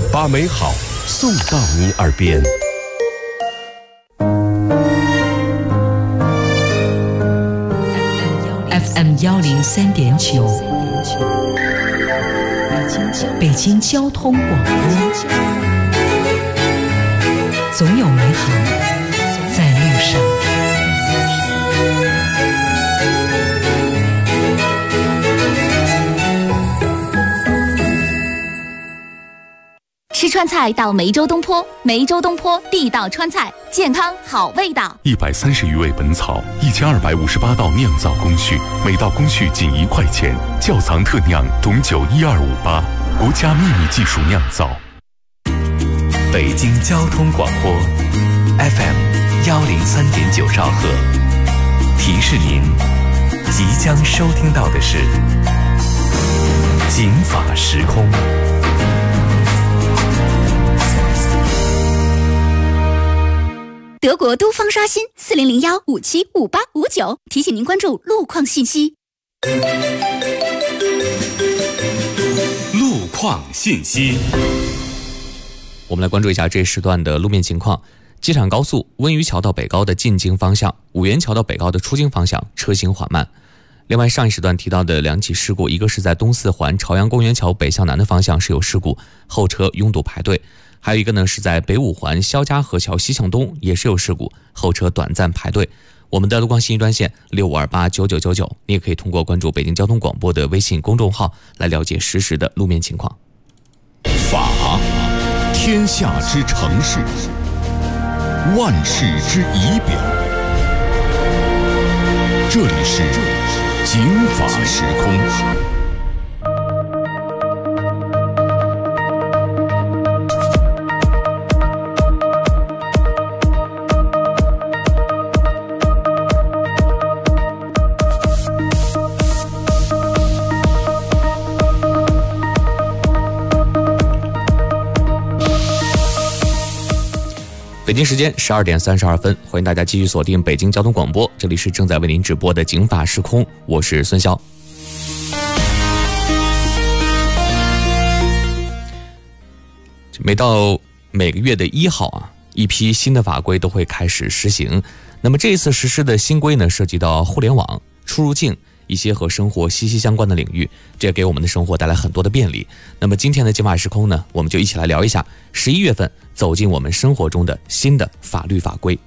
把美好送到你耳边。 FM 103.9，北京交通广播，总有美好在路上。 吃川菜到梅州东坡，梅州东坡地道川菜，健康好味道。 130余味本草，1258道酿造工序，每道工序仅1块钱。窖藏特酿董酒12588，国家秘密技术酿造。 北京交通广播 FM 103.9兆赫，提示您即将收听到的是警法时空。 德国都方刷新4001575859，提醒您关注路况信息。 路况信息， 我们来关注一下这时段的路面情况。机场高速温榆桥到北高的进京方向，五元桥到北高的出京方向车行缓慢。另外，上一时段提到的2起事故，一个是在东四环朝阳公园桥北向南的方向是有事故，后车拥堵排队。还有一个呢，是在北五环肖家河桥西向东，也是有事故，后车短暂排队。我们的路况信息专线65289999，你也可以通过关注北京交通广播的微信公众号来了解实时的路面情况。 法，天下之城市，万世之仪表。这里是警法时空。 北京时间12点32分，欢迎大家继续锁定北京交通广播，这里是正在为您直播的警法时空，我是孙潇。每到每个月的1号啊，一批新的法规都会开始实行。那么这一次实施的新规呢，涉及到互联网、出入境一些和生活息息相关的领域，这也给我们的生活带来很多的便利。那么今天的警法时空呢，我们就一起来聊一下11月份走进我们生活中的新的法律法规。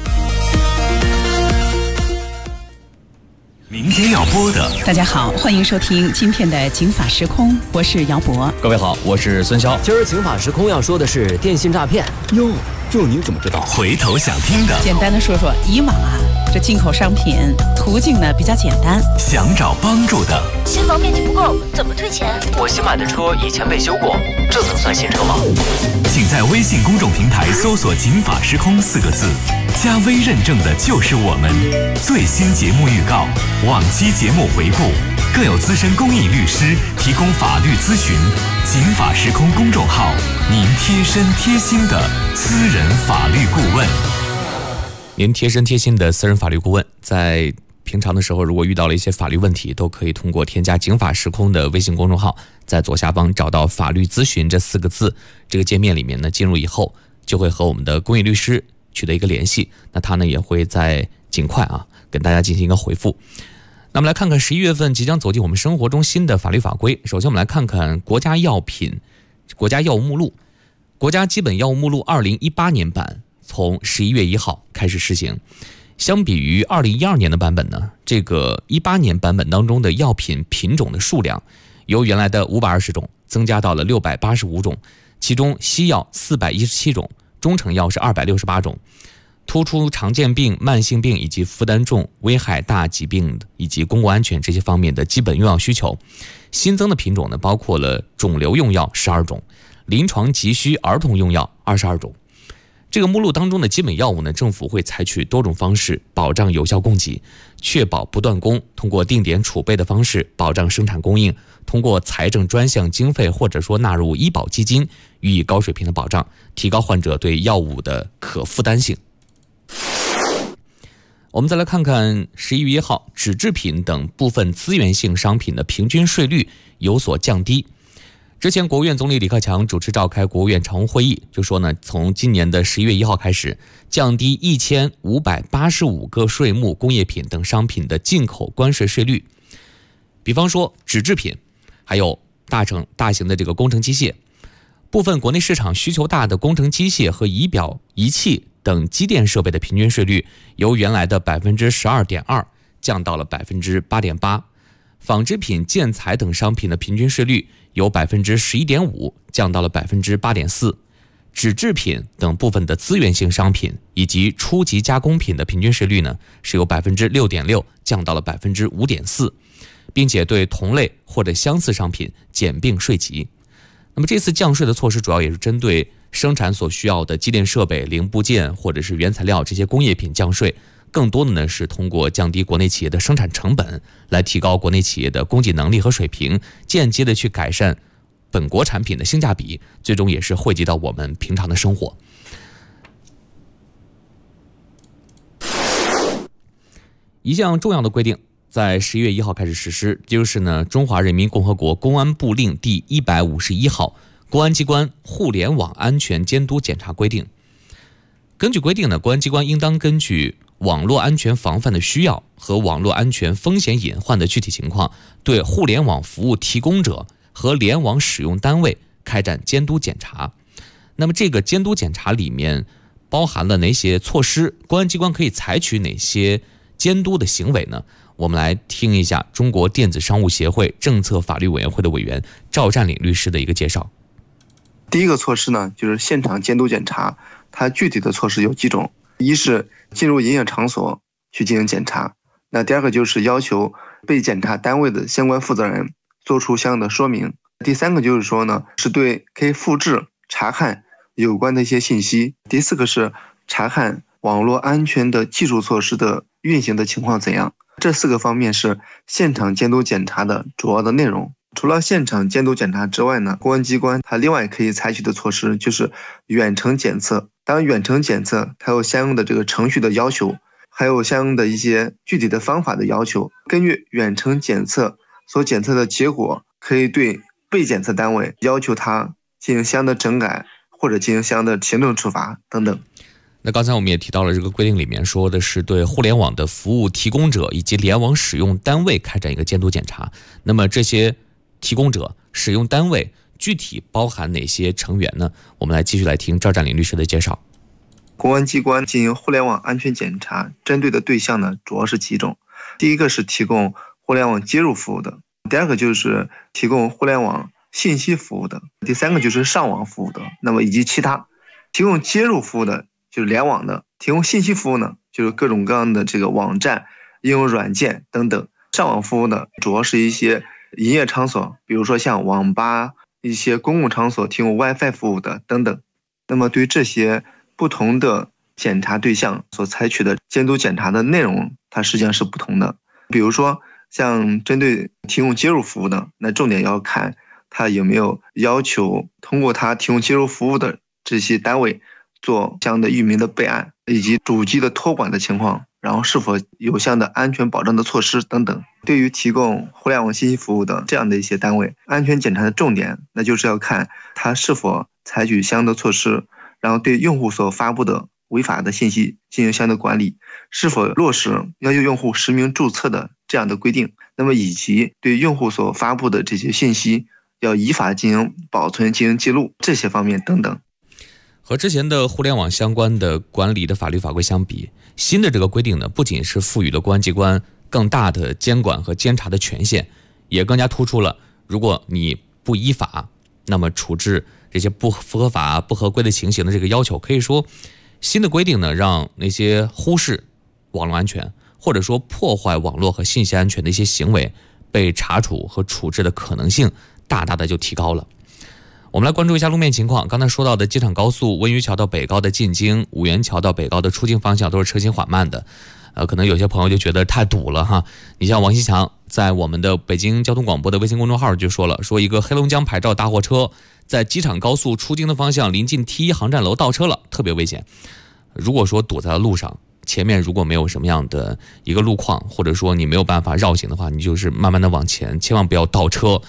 明天要播的， 大家好，欢迎收听今天的警法时空，我是姚博。 各位好，我是孙潇。 今儿警法时空要说的是电信诈骗。 哟，这您怎么知道？ 回头想听的， 简单的说说以往啊，这进口商品途径呢比较简单， 想找帮助的， 新房面积不够，怎么退钱？ 我新买的车以前被修过，这能算新车吗？ 请在微信公众平台搜索警法时空4个字，加微认证的就是我们。最新节目预告，往期节目回顾，更有资深公益律师提供法律咨询。警法时空公众号，您贴身贴心的私人法律顾问。 您贴身贴心的私人法律顾问，在平常的时候如果遇到了一些法律问题，都可以通过添加警法时空的微信公众号，在左下方找到法律咨询这4个字，这个界面里面呢，进入以后就会和我们的公益律师取得一个联系，那他呢也会在尽快跟大家进行一个回复。那么来看看11月份即将走进我们生活中新的法律法规。首先我们来看看国家药物目录，国家基本药物目录2018年版从11月1号开始施行。相比于2012年的版本呢，这个18年版本当中的药品品种的数量由原来的520种增加到了685种，其中西药417种，中成药是268种。突出常见病、慢性病以及负担重、危害大疾病以及公共安全这些方面的基本用药需求。新增的品种呢，包括了肿瘤用药12种，临床急需儿童用药22种。这个目录当中的基本药物呢，政府会采取多种方式保障有效供给，确保不断供，通过定点储备的方式保障生产供应，通过财政专项经费或者说纳入医保基金予以高水平的保障，提高患者对药物的可负担性。我们再来看看11月1号，纸制品等部分资源性商品的平均税率有所降低。 之前国务院总理李克强主持召开国务院常务会议，就说呢，从今年的11月1号开始，降低1585个税目、工业品等商品的进口关税税率。比方说纸制品，还有大型的这个工程机械，部分国内市场需求大的工程机械和仪表仪器等机电设备的平均税率由原来的 12.2% 降到了 8.8%。纺织品、建材等商品的平均税率由 11.5% 降到了 8.4%， 纸制品等部分的资源性商品以及初级加工品的平均税率呢，是由 6.6% 降到了 5.4%， 并且对同类或者相似商品减并税级。那么这次降税的措施主要也是针对生产所需要的机电设备、零部件或者是原材料这些工业品降税，更多的呢是通过降低国内企业的生产成本，来提高国内企业的供给能力和水平，间接的去改善本国产品的性价比，最终也是惠及到我们平常的生活。一项重要的规定在11月1号开始实施，就是呢《中华人民共和国公安部令》第151号《公安机关互联网安全监督检查规定》。根据规定呢，公安机关应当根据网络安全防范的需要和网络安全风险隐患的具体情况，对互联网服务提供者和联网使用单位开展监督检查。那么这个监督检查里面包含了哪些措施？公安机关可以采取哪些监督的行为呢？我们来听一下中国电子商务协会政策法律委员会的委员赵占领律师的一个介绍。 第一个措施呢，就是现场监督检查，它具体的措施有几种。一是进入营业场所去进行检查，那第二个就是要求被检查单位的相关负责人做出相应的说明。第三个就是说呢，是对可以复制查看有关的一些信息。第四个是查看网络安全的技术措施的运行的情况怎样。这4个方面是现场监督检查的主要的内容。除了现场监督检查之外呢，公安机关它另外可以采取的措施就是远程检测。当然远程检测它有相应的这个程序的要求，还有相应的一些具体的方法的要求。根据远程检测所检测的结果，可以对被检测单位要求他进行相应的整改，或者进行相应的行政处罚等等。 那刚才我们也提到了，这个规定里面说的是对互联网的服务提供者以及联网使用单位开展一个监督检查。那么这些提供者、使用单位具体包含哪些成员呢？我们来继续来听赵占领律师的介绍。 公安机关进行互联网安全检查，针对的对象呢主要是几种。第一个是提供互联网接入服务的，第二个就是提供互联网信息服务的，第三个就是上网服务的，那么以及其他。提供接入服务的就是联网的，提供信息服务呢就是各种各样的这个网站、应用软件等等。上网服务呢主要是一些营业场所，比如说像网吧、一些公共场所提供 WiFi 服务的等等。那么对这些不同的检查对象所采取的监督检查的内容，它实际上是不同的。比如说像针对提供接入服务的，那重点要看它有没有要求通过它提供接入服务的这些单位做相应的域名的备案，以及主机的托管的情况，然后是否有相应的安全保障的措施等等。对于提供互联网信息服务的这样的一些单位，安全检查的重点那就是要看它是否采取相应的措施，然后对用户所发布的违法的信息进行相应的管理，是否落实要求用户实名注册的这样的规定，那么以及对用户所发布的这些信息要依法进行保存、进行记录，这些方面等等。 和之前的互联网相关的管理的法律法规相比，新的这个规定呢，不仅是赋予了公安机关更大的监管和监察的权限，也更加突出了如果你不依法，那么处置这些不合法、不合规的情形的这个要求。可以说新的规定呢，让那些忽视网络安全或者说破坏网络和信息安全的一些行为被查处和处置的可能性大大的就提高了。我们来关注一下路面情况。刚才说到的机场高速温榆桥到北高的进京、五原桥到北高的出京方向都是车行缓慢的。可能有些朋友就觉得太堵了哈。你像王西强在我们的北京交通广播的微信公众号就说了，说一个黑龙江牌照大货车在机场高速出京的方向临近 T1 航站楼倒车了，特别危险。如果说堵在了路上，前面如果没有什么样的一个路况，或者说你没有办法绕行的话，你就是慢慢的往前，千万不要倒车。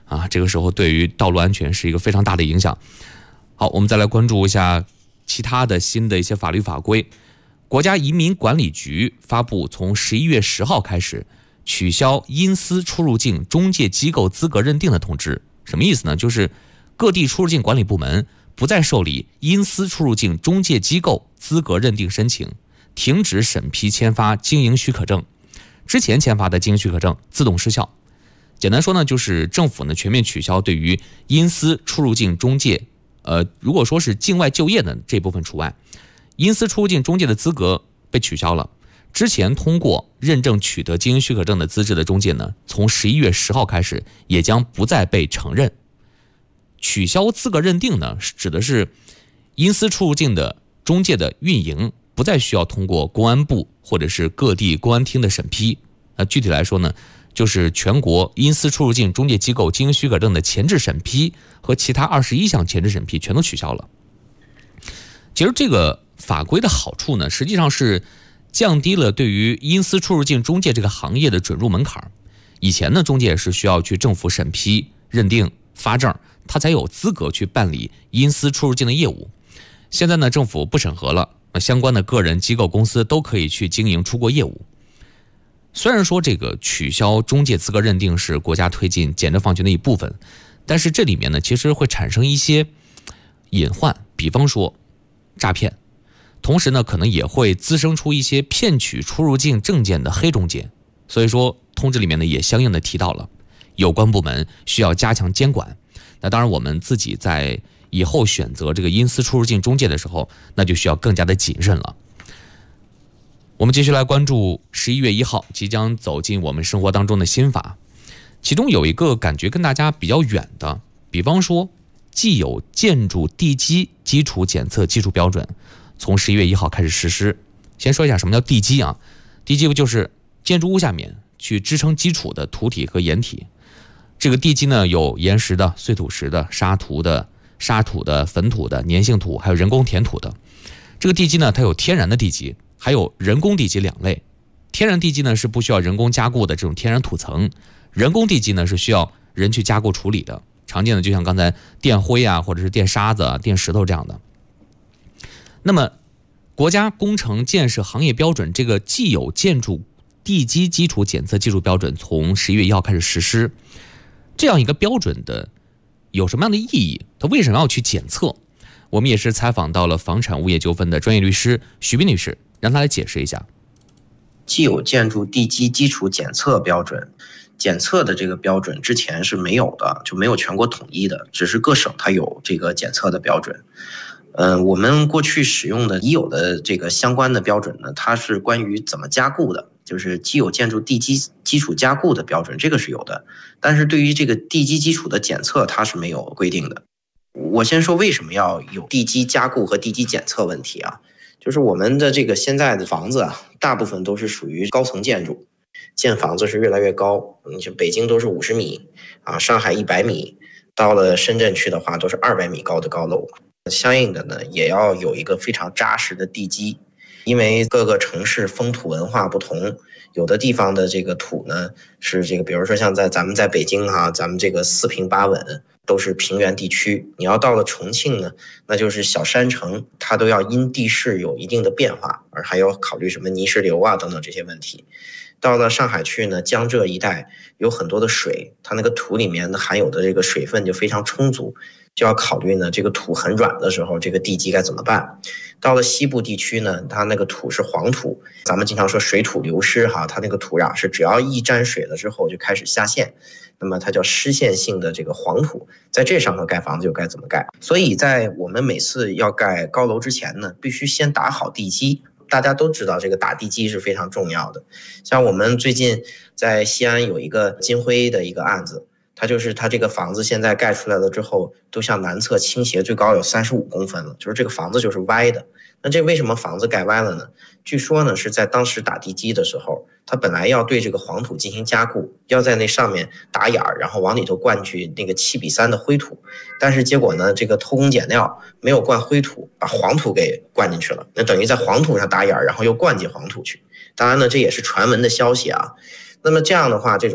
啊，这个时候对于道路安全是一个非常大的影响。好，我们再来关注一下其他的新的一些法律法规。国家移民管理局发布从11月10号开始取消因私出入境中介机构资格认定的通知。什么意思呢？就是各地出入境管理部门不再受理因私出入境中介机构资格认定申请，停止审批签发经营许可证，之前签发的经营许可证自动失效。简单说呢，就是政府呢全面取消对于因私出入境中介，如果说是境外就业的这部分除外，因私出入境中介的资格被取消了。之前通过认证取得经营许可证的资质的中介呢，从11月10号开始也将不再被承认。取消资格认定呢，指的是因私出入境的中介的运营不再需要通过公安部或者是各地公安厅的审批。具体来说呢，就是全国因私出入境中介机构经营许可证的前置审批和其他21项前置审批全都取消了。其实这个法规的好处呢，实际上是降低了对于因私出入境中介这个行业的准入门槛。以前呢，中介是需要去政府审批、认定、发证，他才有资格去办理因私出入境的业务。现在呢，政府不审核了，相关的个人、机构、公司都可以去经营出国业务。虽然说这个取消中介资格认定是国家推进简政放权的一部分，但是这里面呢，其实会产生一些隐患，比方说诈骗，同时呢，可能也会滋生出一些骗取出入境证件的黑中介。所以说，通知里面呢也相应的提到了，有关部门需要加强监管。那当然，我们自己在以后选择这个因私出入境中介的时候，那就需要更加的谨慎了。我们继续来关注11月1号即将走进我们生活当中的新法，其中有一个感觉跟大家比较远的，比方说既有建筑地基基础检测技术标准从11月1号开始实施。先说一下什么叫地基啊？地基就是建筑物下面去支撑基础的土体和岩体。这个地基呢，有岩石的、碎土石的、沙土的、粉土的、粘性土，还有人工填土的。这个地基呢，它有天然的地基，还有人工地基两类。天然地基呢是不需要人工加固的这种天然土层，人工地基呢是需要人去加固处理的。常见的就像刚才垫灰啊，或者是垫沙子啊、垫石头这样的。那么国家工程建设行业标准这个既有建筑地基基础检测技术标准从11月1号开始实施。这样一个标准的有什么样的意义？它为什么要去检测？我们也是采访到了房产物业纠纷的专业律师徐斌律师，让他来解释一下。 既有建筑地基基础检测标准，检测的这个标准之前是没有的，就没有全国统一的，只是各省它有这个检测的标准。我们过去使用的已有的这个相关的标准呢，它是关于怎么加固的，就是既有建筑地基基础加固的标准，这个是有的，但是对于这个地基基础的检测它是没有规定的。我先说为什么要有地基加固和地基检测问题啊，就是我们的这个现在的房子啊，大部分都是属于高层建筑，建房子是越来越高，你像北京都是50米啊，上海100米，到了深圳去的话都是200米高的高楼。相应的呢，也要有一个非常扎实的地基，因为各个城市风土文化不同，有的地方的这个土呢是这个，比如说像咱们在北京哈，咱们这个4平8稳都是平原地区，你要到了重庆呢，那就是小山城，它都要因地势有一定的变化，而还要考虑什么泥石流啊等等这些问题。到了上海去呢，江浙一带有很多的水，它那个土里面含有的这个水分就非常充足，就要考虑呢这个土很软的时候，这个地基该怎么办。到了西部地区呢，它那个土是黄土，咱们经常说水土流失哈，它那个土壤是只要一沾水了之后就开始下陷，那么它叫湿陷性的这个黄土，在这上头盖房子就该怎么盖。所以在我们每次要盖高楼之前呢，必须先打好地基。大家都知道这个打地基是非常重要的，像我们最近在西安有一个金辉的一个案子，它这个房子现在盖出来了之后都向南侧倾斜，最高有35公分了，就是这个房子就是歪的。那这为什么房子盖歪了呢？据说呢是在当时打地基的时候，它本来要对这个黄土进行加固，要在那上面打眼儿，然后往里头灌去那个7:3的灰土，但是结果呢这个偷工减料，没有灌灰土，把黄土给灌进去了，那等于在黄土上打眼儿，然后又灌进黄土去。当然呢这也是传闻的消息啊。那么这样的话，这种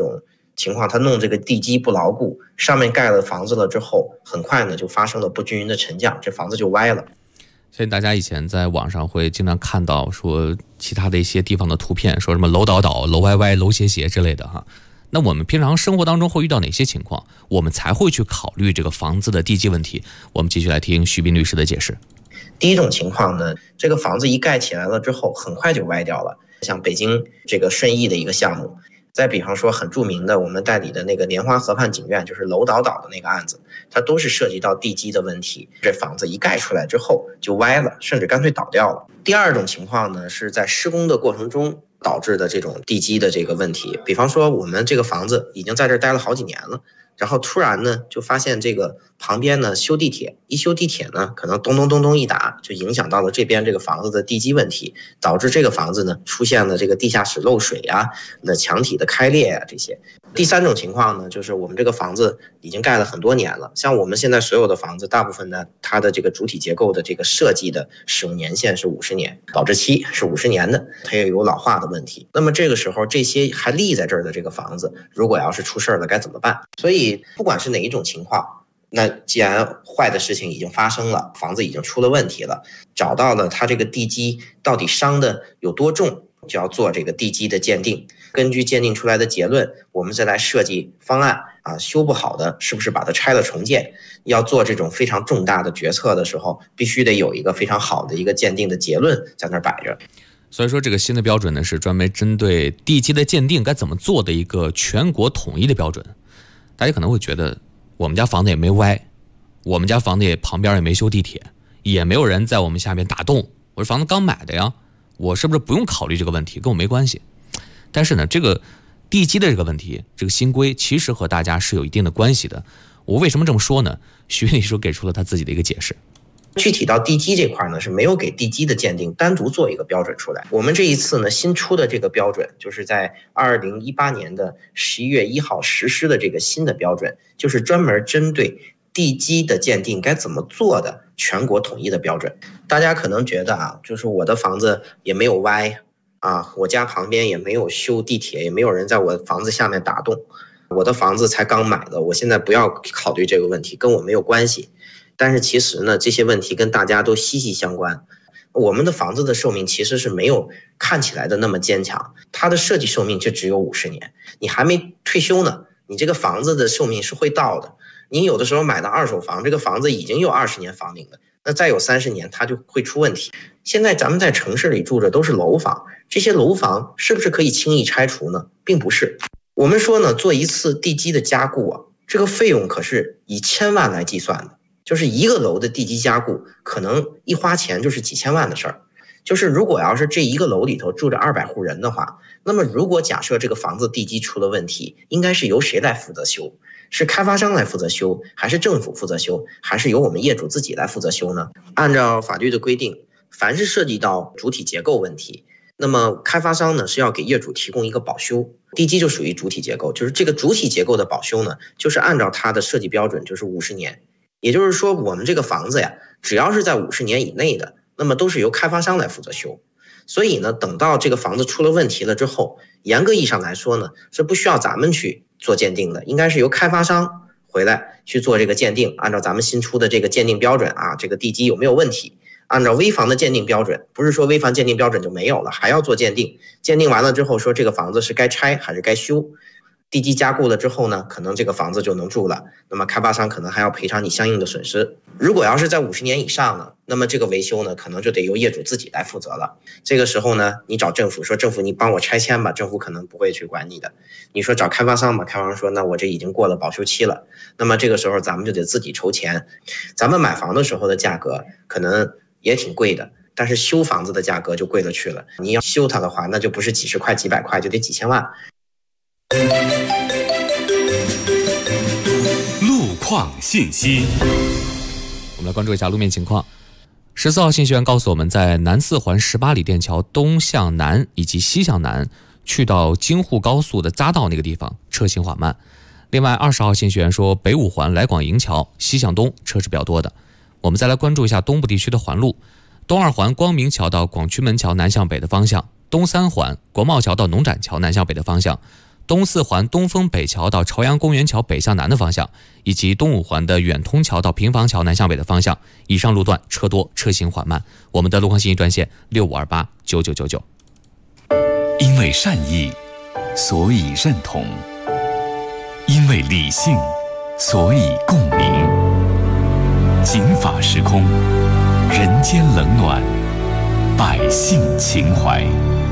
情况，它弄这个地基不牢固，上面盖了房子了之后，很快呢就发生了不均匀的沉降，这房子就歪了。 所以大家以前在网上会经常看到说其他的一些地方的图片，说什么楼倒倒、楼歪歪、楼斜斜之类的哈。那我们平常生活当中会遇到哪些情况，我们才会去考虑这个房子的地基问题？我们继续来听徐斌律师的解释。 第一种情况呢，这个房子一盖起来了之后，很快就歪掉了。像北京这个顺义的一个项目，再比方说很著名的我们代理的那个莲花河畔景苑，就是楼倒倒的那个案子，它都是涉及到地基的问题。这房子一盖出来之后就歪了，甚至干脆倒掉了。第二种情况呢，是在施工的过程中导致的这种地基的这个问题。比方说我们这个房子已经在这儿待了好几年了，然后突然呢就发现这个旁边呢修地铁，一修地铁呢可能咚咚咚咚一打，就影响到了这边这个房子的地基问题，导致这个房子呢出现了这个地下室漏水啊，那墙体的开裂啊这些。第三种情况呢，就是我们这个房子已经盖了很多年了，像我们现在所有的房子大部分呢，它的这个主体结构的这个设计的使用年限是50年，保质期是50年的，它也有老化的问题。那么这个时候这些还立在这儿的这个房子，如果要是出事了该怎么办？所以不管是哪一种情况，那既然坏的事情已经发生了，房子已经出了问题了，找到了它这个地基到底伤的有多重，就要做这个地基的鉴定。根据鉴定出来的结论，我们再来设计方案啊，修不好的是不是把它拆了重建？要做这种非常重大的决策的时候，必须得有一个非常好的一个鉴定的结论在那儿摆着。 所以说这个新的标准呢，是专门针对地基的鉴定该怎么做的一个全国统一的标准。大家可能会觉得我们家房子也没歪，我们家房子也旁边也没修地铁，也没有人在我们下面打洞，我这房子刚买的呀，我是不是不用考虑这个问题，跟我没关系？但是呢，这个地基的这个问题，这个新规其实和大家是有一定的关系的。我为什么这么说呢？徐律师给出了他自己的一个解释。 具体到地基这块呢，是没有给地基的鉴定单独做一个标准出来。我们这一次呢，新出的这个标准，就是在2018年的11月1号实施的这个新的标准，就是专门针对地基的鉴定该怎么做的全国统一的标准。大家可能觉得啊，就是我的房子也没有歪啊，我家旁边也没有修地铁，也没有人在我房子下面打洞，我的房子才刚买的，我现在不要考虑这个问题，跟我没有关系。但是其实呢，这些问题跟大家都息息相关。我们的房子的寿命其实是没有看起来的那么坚强，它的设计寿命就只有50年，你还没退休呢，你这个房子的寿命是会到的。你有的时候买的二手房，这个房子已经有20年房龄了，那再有30年它就会出问题。现在咱们在城市里住着都是楼房，这些楼房是不是可以轻易拆除呢？并不是。我们说呢，做一次地基的加固啊，这个费用可是以千万来计算的，就是一个楼的地基加固，可能一花钱就是几千万的事儿。就是如果要是这一个楼里头住着200户人的话，那么如果假设这个房子地基出了问题，应该是由谁来负责修？是开发商来负责修，还是政府负责修，还是由我们业主自己来负责修呢？按照法律的规定，凡是涉及到主体结构问题，那么开发商呢是要给业主提供一个保修。地基就属于主体结构，就是这个主体结构的保修呢，就是按照它的设计标准就是50年。也就是说，我们这个房子呀，只要是在50年以内的，那么都是由开发商来负责修。所以呢，等到这个房子出了问题了之后，严格意义上来说呢，是不需要咱们去做鉴定的，应该是由开发商回来去做这个鉴定，按照咱们新出的这个鉴定标准啊，这个地基有没有问题，按照危房的鉴定标准，不是说危房鉴定标准就没有了，还要做鉴定，鉴定完了之后说这个房子是该拆还是该修。地基加固了之后呢，可能这个房子就能住了，那么开发商可能还要赔偿你相应的损失。如果要是在50年以上呢，那么这个维修呢，可能就得由业主自己来负责了。这个时候呢，你找政府说政府你帮我拆迁吧，政府可能不会去管你的。你说找开发商吧，开发商说那我这已经过了保修期了，那么这个时候咱们就得自己筹钱。咱们买房的时候的价格可能也挺贵的，但是修房子的价格就贵了去了。你要修它的话，那就不是几十块几百块，就得几千万。 路况信息， 我们来关注一下路面情况。14号信息员告诉我们，在南四环18里店桥东向南以及西向南去到京沪高速的匝道那个地方车行缓慢。另外20号信息员说，北五环来广营桥西向东车是比较多的。我们再来关注一下东部地区的环路，东二环光明桥到广渠门桥南向北的方向，东三环国贸桥到农展桥南向北的方向， 东四环东风北桥到朝阳公园桥北向南的方向，以及东五环的远通桥到平房桥南向北的方向，以上路段车多，车行缓慢。我们的路况信息专线65289999。 因为善意，所以认同；因为理性，所以共鸣。警法时空，人间冷暖，百姓情怀。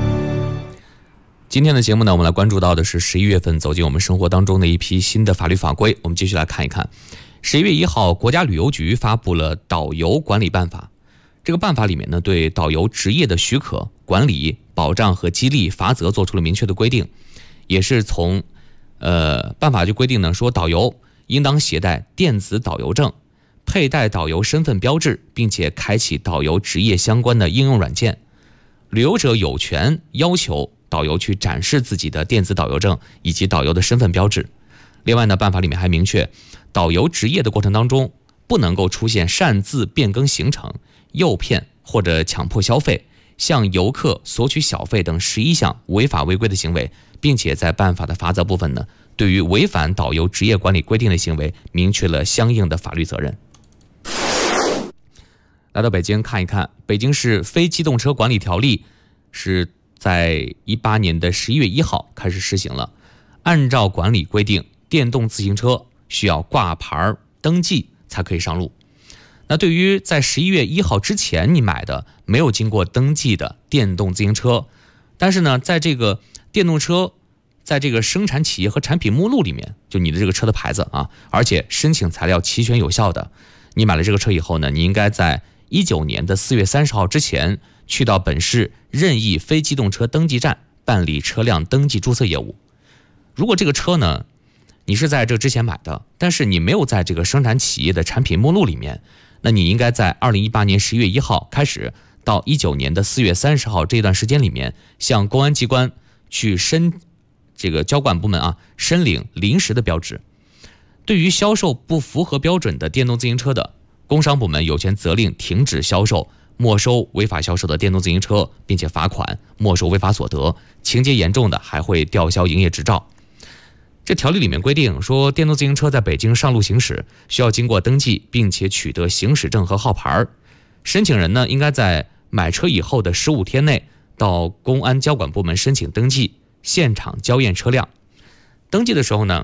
今天的节目呢，我们来关注到的是11月份走进我们生活当中的一批新的法律法规。我们继续来看一看，11月1号，国家旅游局发布了导游管理办法。这个办法里面呢，对导游职业的许可、管理、保障和激励罚则做出了明确的规定，也是从办法就规定呢，说导游应当携带电子导游证，佩戴导游身份标志，并且开启导游职业相关的应用软件。旅游者有权要求导游去展示自己的电子导游证以及导游的身份标志。另外呢，办法里面还明确，导游执业的过程当中，不能够出现擅自变更行程、诱骗或者强迫消费、向游客索取小费等11项违法违规的行为，并且在办法的罚则部分呢，对于违反导游职业管理规定的行为，明确了相应的法律责任。来到北京看一看，北京市非机动车管理条例是在18年的11月1号开始施行了。按照管理规定，电动自行车需要挂牌登记才可以上路。那对于在11月1号之前你买的没有经过登记的电动自行车，但是呢，在这个电动车在这个生产企业和产品目录里面，就你的这个车的牌子啊，而且申请材料齐全有效的，你买了这个车以后呢，你应该在19年的4月30号之前去到本市任意非机动车登记站办理车辆登记注册业务。如果这个车呢，你是在这之前买的，但是你没有在这个生产企业的产品目录里面，那你应该在2018年11月1号开始到19年的4月30号这段时间里面，向公安机关去这个交管部门申领临时的标志。对于销售不符合标准的电动自行车的，工商部门有权责令停止销售、没收违法销售的电动自行车，并且罚款、没收违法所得，情节严重的还会吊销营业执照。这条例里面规定说，电动自行车在北京上路行驶需要经过登记，并且取得行驶证和号牌。申请人呢，应该在买车以后的15天内到公安交管部门申请登记，现场交验车辆。登记的时候呢，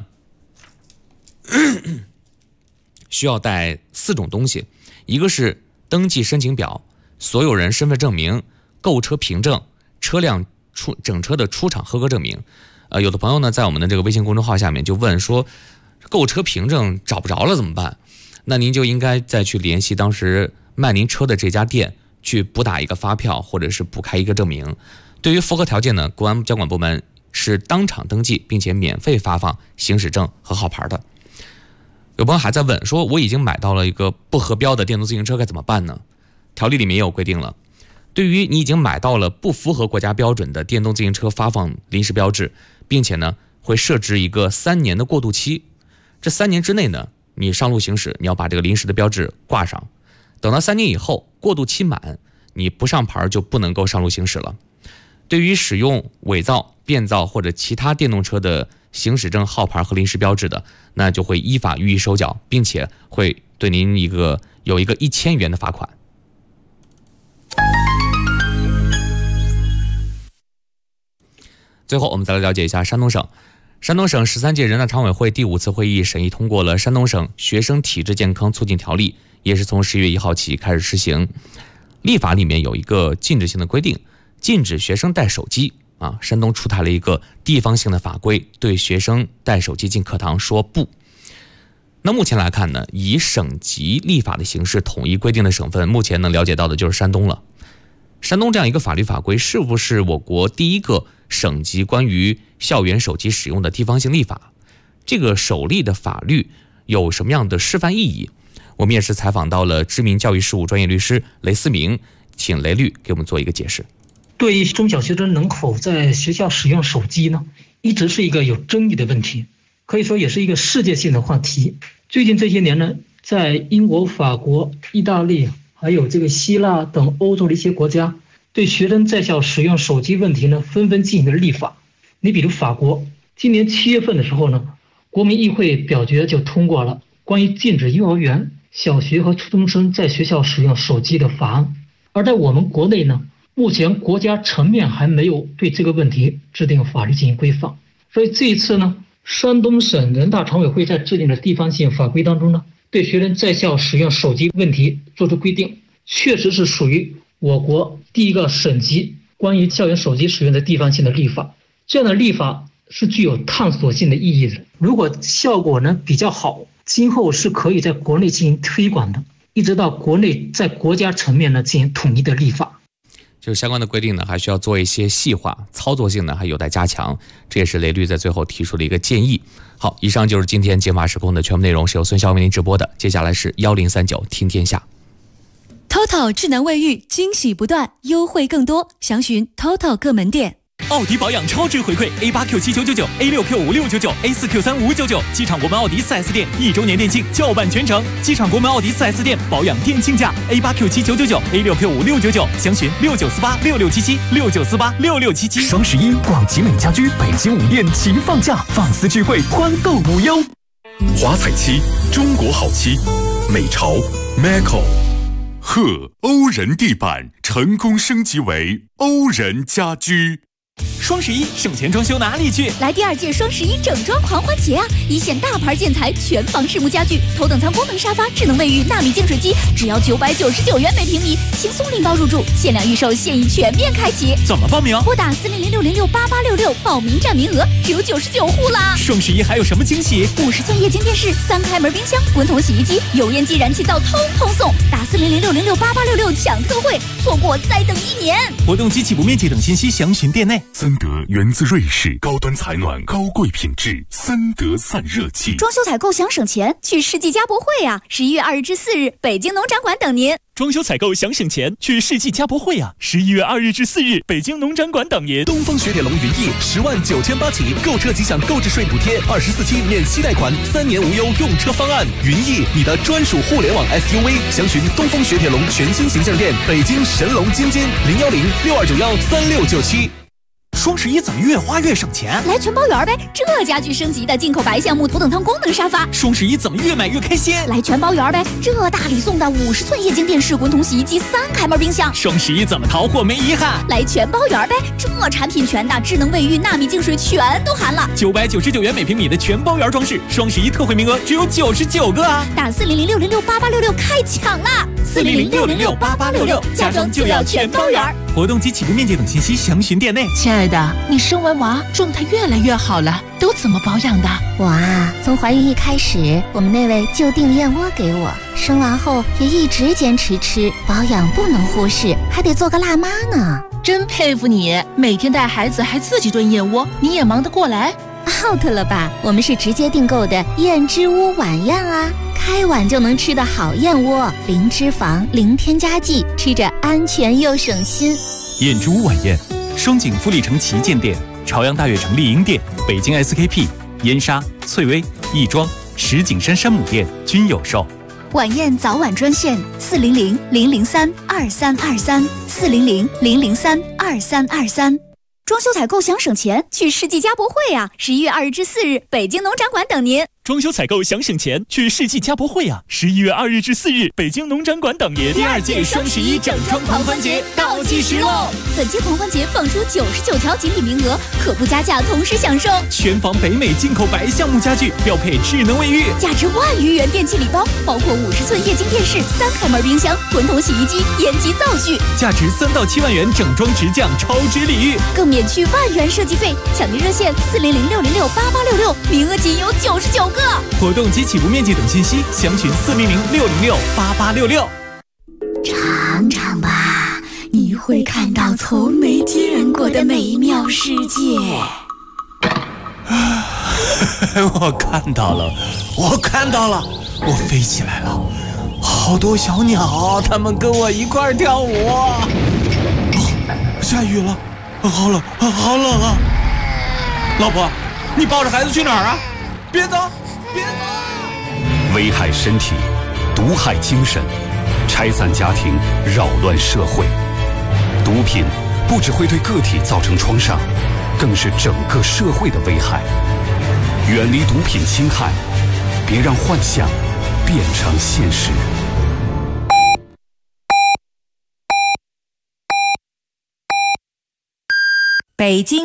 需要带4种东西，一个是登记申请表、所有人身份证明、购车凭证、车辆整车的出厂合格证明。有的朋友呢，在我们的这个微信公众号下面就问说，购车凭证找不着了怎么办？那您就应该再去联系当时卖您车的这家店，去补打一个发票，或者是补开一个证明。对于符合条件呢，公安交管部门是当场登记，并且免费发放行驶证和号牌的。有朋友还在问说，我已经买到了一个不合标的电动自行车该怎么办呢？条例里面也有规定了，对于你已经买到了不符合国家标准的电动自行车发放临时标志，并且呢会设置一个3年的过渡期。这3年之内呢，你上路行驶，你要把这个临时的标志挂上。等到3年以后，过渡期满，你不上牌就不能够上路行驶了。对于使用伪造、变造或者其他电动车的行驶证、号牌和临时标志的，那就会依法予以收缴，并且会对您有一个1000元的罚款。最后我们再来了解一下山东省。山东省13届人大常委会第5次会议审议通过了《山东省学生体质健康促进条例》，也是从11月1号起开始施行。立法里面有一个禁止性的规定，禁止学生带手机山东出台了一个地方性的法规，对学生带手机进课堂说不。那目前来看呢，以省级立法的形式统一规定的省份，目前能了解到的就是山东了。山东这样一个法律法规，是不是我国第一个省级关于校园手机使用的地方性立法？这个首例的法律有什么样的示范意义？我们也是采访到了知名教育事务专业律师雷思明，请雷律给我们做一个解释。 对于中小学生能否在学校使用手机呢，一直是一个有争议的问题，可以说也是一个世界性的话题。最近这些年呢，在英国、法国、意大利还有这个希腊等欧洲的一些国家，对学生在校使用手机问题呢，纷纷进行了立法。你比如法国， 今年7月份的时候呢，国民议会表决就通过了关于禁止幼儿园、小学和初中生在学校使用手机的法案。而在我们国内呢，目前国家层面还没有对这个问题制定法律进行规范。所以这一次呢，山东省人大常委会在制定的地方性法规当中呢，对学生在校使用手机问题作出规定，确实是属于我国第一个省级关于校园手机使用的地方性的立法。这样的立法是具有探索性的意义的。如果效果呢比较好，今后是可以在国内进行推广的，一直到国内在国家层面呢进行统一的立法。 就是相关的规定呢，还需要做一些细化，操作性呢还有待加强，这也是雷律在最后提出的一个建议。好，以上就是今天解码时空的全部内容，是由孙骁为您直播的。接下来是1039听天下。 TOTO 智能卫浴惊喜不断，优惠更多，详询 TOTO 各门店。 奥迪保养超值回馈 A8Q7999、A6Q5699、A4Q3599，机场国门奥迪 4S 店1周年店庆叫办全程，机场国门奥迪 4S 店保养店庆价 A8Q7999、A6Q5699，详询69486677、69486677。 双11，广集美家居北京5店齐放假，放肆聚会，欢购无忧。 华彩漆，中国好漆，美潮 Maco。贺欧人地板成功升级为欧人家居。 双11省钱装修哪里去？ 来第2届双11整装狂欢节啊！一线大牌建材，全房实木家具，头等舱功能沙发，智能卫浴，纳米净水机，只要999元每平米，轻松拎包入住，限量预售，现已全面开启。 怎么报名？ 拨打4006068866，报名占名额只有99户啦！ 双11还有什么惊喜 ？50寸液晶电视，3开门冰箱，滚筒洗衣机，油烟机、燃气灶通通送。打4006068866抢特惠，错过再等1年。 活动及起步面积等信息详询店内。 森德源自瑞士，高端采暖，高贵品质，森德散热器。 装修采购想省钱，去世纪家博会啊！11月2日至4日，北京农展馆等您。 装修采购想省钱，去世纪家博会啊！11月2日至4日，北京农展馆等您。 东风雪铁龙云翼10.998万起，购车即享购置税补贴，24期免息贷款，3年无忧用车方案。云翼，你的专属互联网 SUV，详询东风雪铁龙全新形象店，北京神龙津津01062913697。 双11怎么越花越省钱？ 来全包圆呗！这家具升级的进口白橡木头等舱功能沙发。 双11怎么越买越开心？ 来全包圆呗！这大礼送的50寸液晶电视、滚筒洗衣机、3开门冰箱。 双11怎么淘货没遗憾？ 来全包圆呗！这产品全的，智能卫浴、纳米净水全都含了。 999元每平米的全包圆装饰，双11特惠名额只有99个啊！ 打4006068866开抢啦！4006068866，家装就要全包圆。 活动及起步面积等信息详询店内。 亲爱的，你生完娃状态越来越好了，都怎么保养的？ 我啊，从怀孕一开始，我们那位就订燕窝给我，生完后也一直坚持吃，保养不能忽视，还得做个辣妈呢。 真佩服你，每天带孩子还自己炖燕窝，你也忙得过来 ？out 了吧？我们是直接订购的燕之屋晚宴啊，开碗就能吃的好燕窝，零脂肪，零添加剂，吃着安全又省心。 燕之屋晚宴，双井富力城旗舰店、朝阳大悦城丽婴店、北京 SKP、燕莎、翠微、亦庄、石景山山姆店均有售。 晚宴早晚专线400-003-2323，400-003-2323。装修采购想省钱，去世纪家博会啊！11月2日至4日，北京农展馆等您。 装修采购想省钱，去世纪家博会啊！11月2日至4日，北京农展馆等您。 第2届双11整装狂欢节倒计时喽！本届狂欢节放出99条锦鲤名额，可不加价同时享受全房北美进口白橡木家具，标配智能卫浴， 价值10000余元电器礼包，包括50寸液晶电视、3开门冰箱、滚筒洗衣机、烟机灶具， 价值3到7万元整装直降超值礼遇， 更免去10000元设计费。抢订热线400-606-8866，名额仅有99个。 活动及起步面积等信息详询400-606-8866。 尝尝吧，你会看到从没见过的美妙世界。 我看到了，我飞起来了，好多小鸟，它们跟我一块跳舞。下雨了，好冷啊！老婆，你抱着孩子去哪儿啊？别走！ 危害身体，毒害精神，拆散家庭，扰乱社会。毒品不只会对个体造成创伤， 更是整个社会的危害。远离毒品侵害，别让幻想变成现实。 北京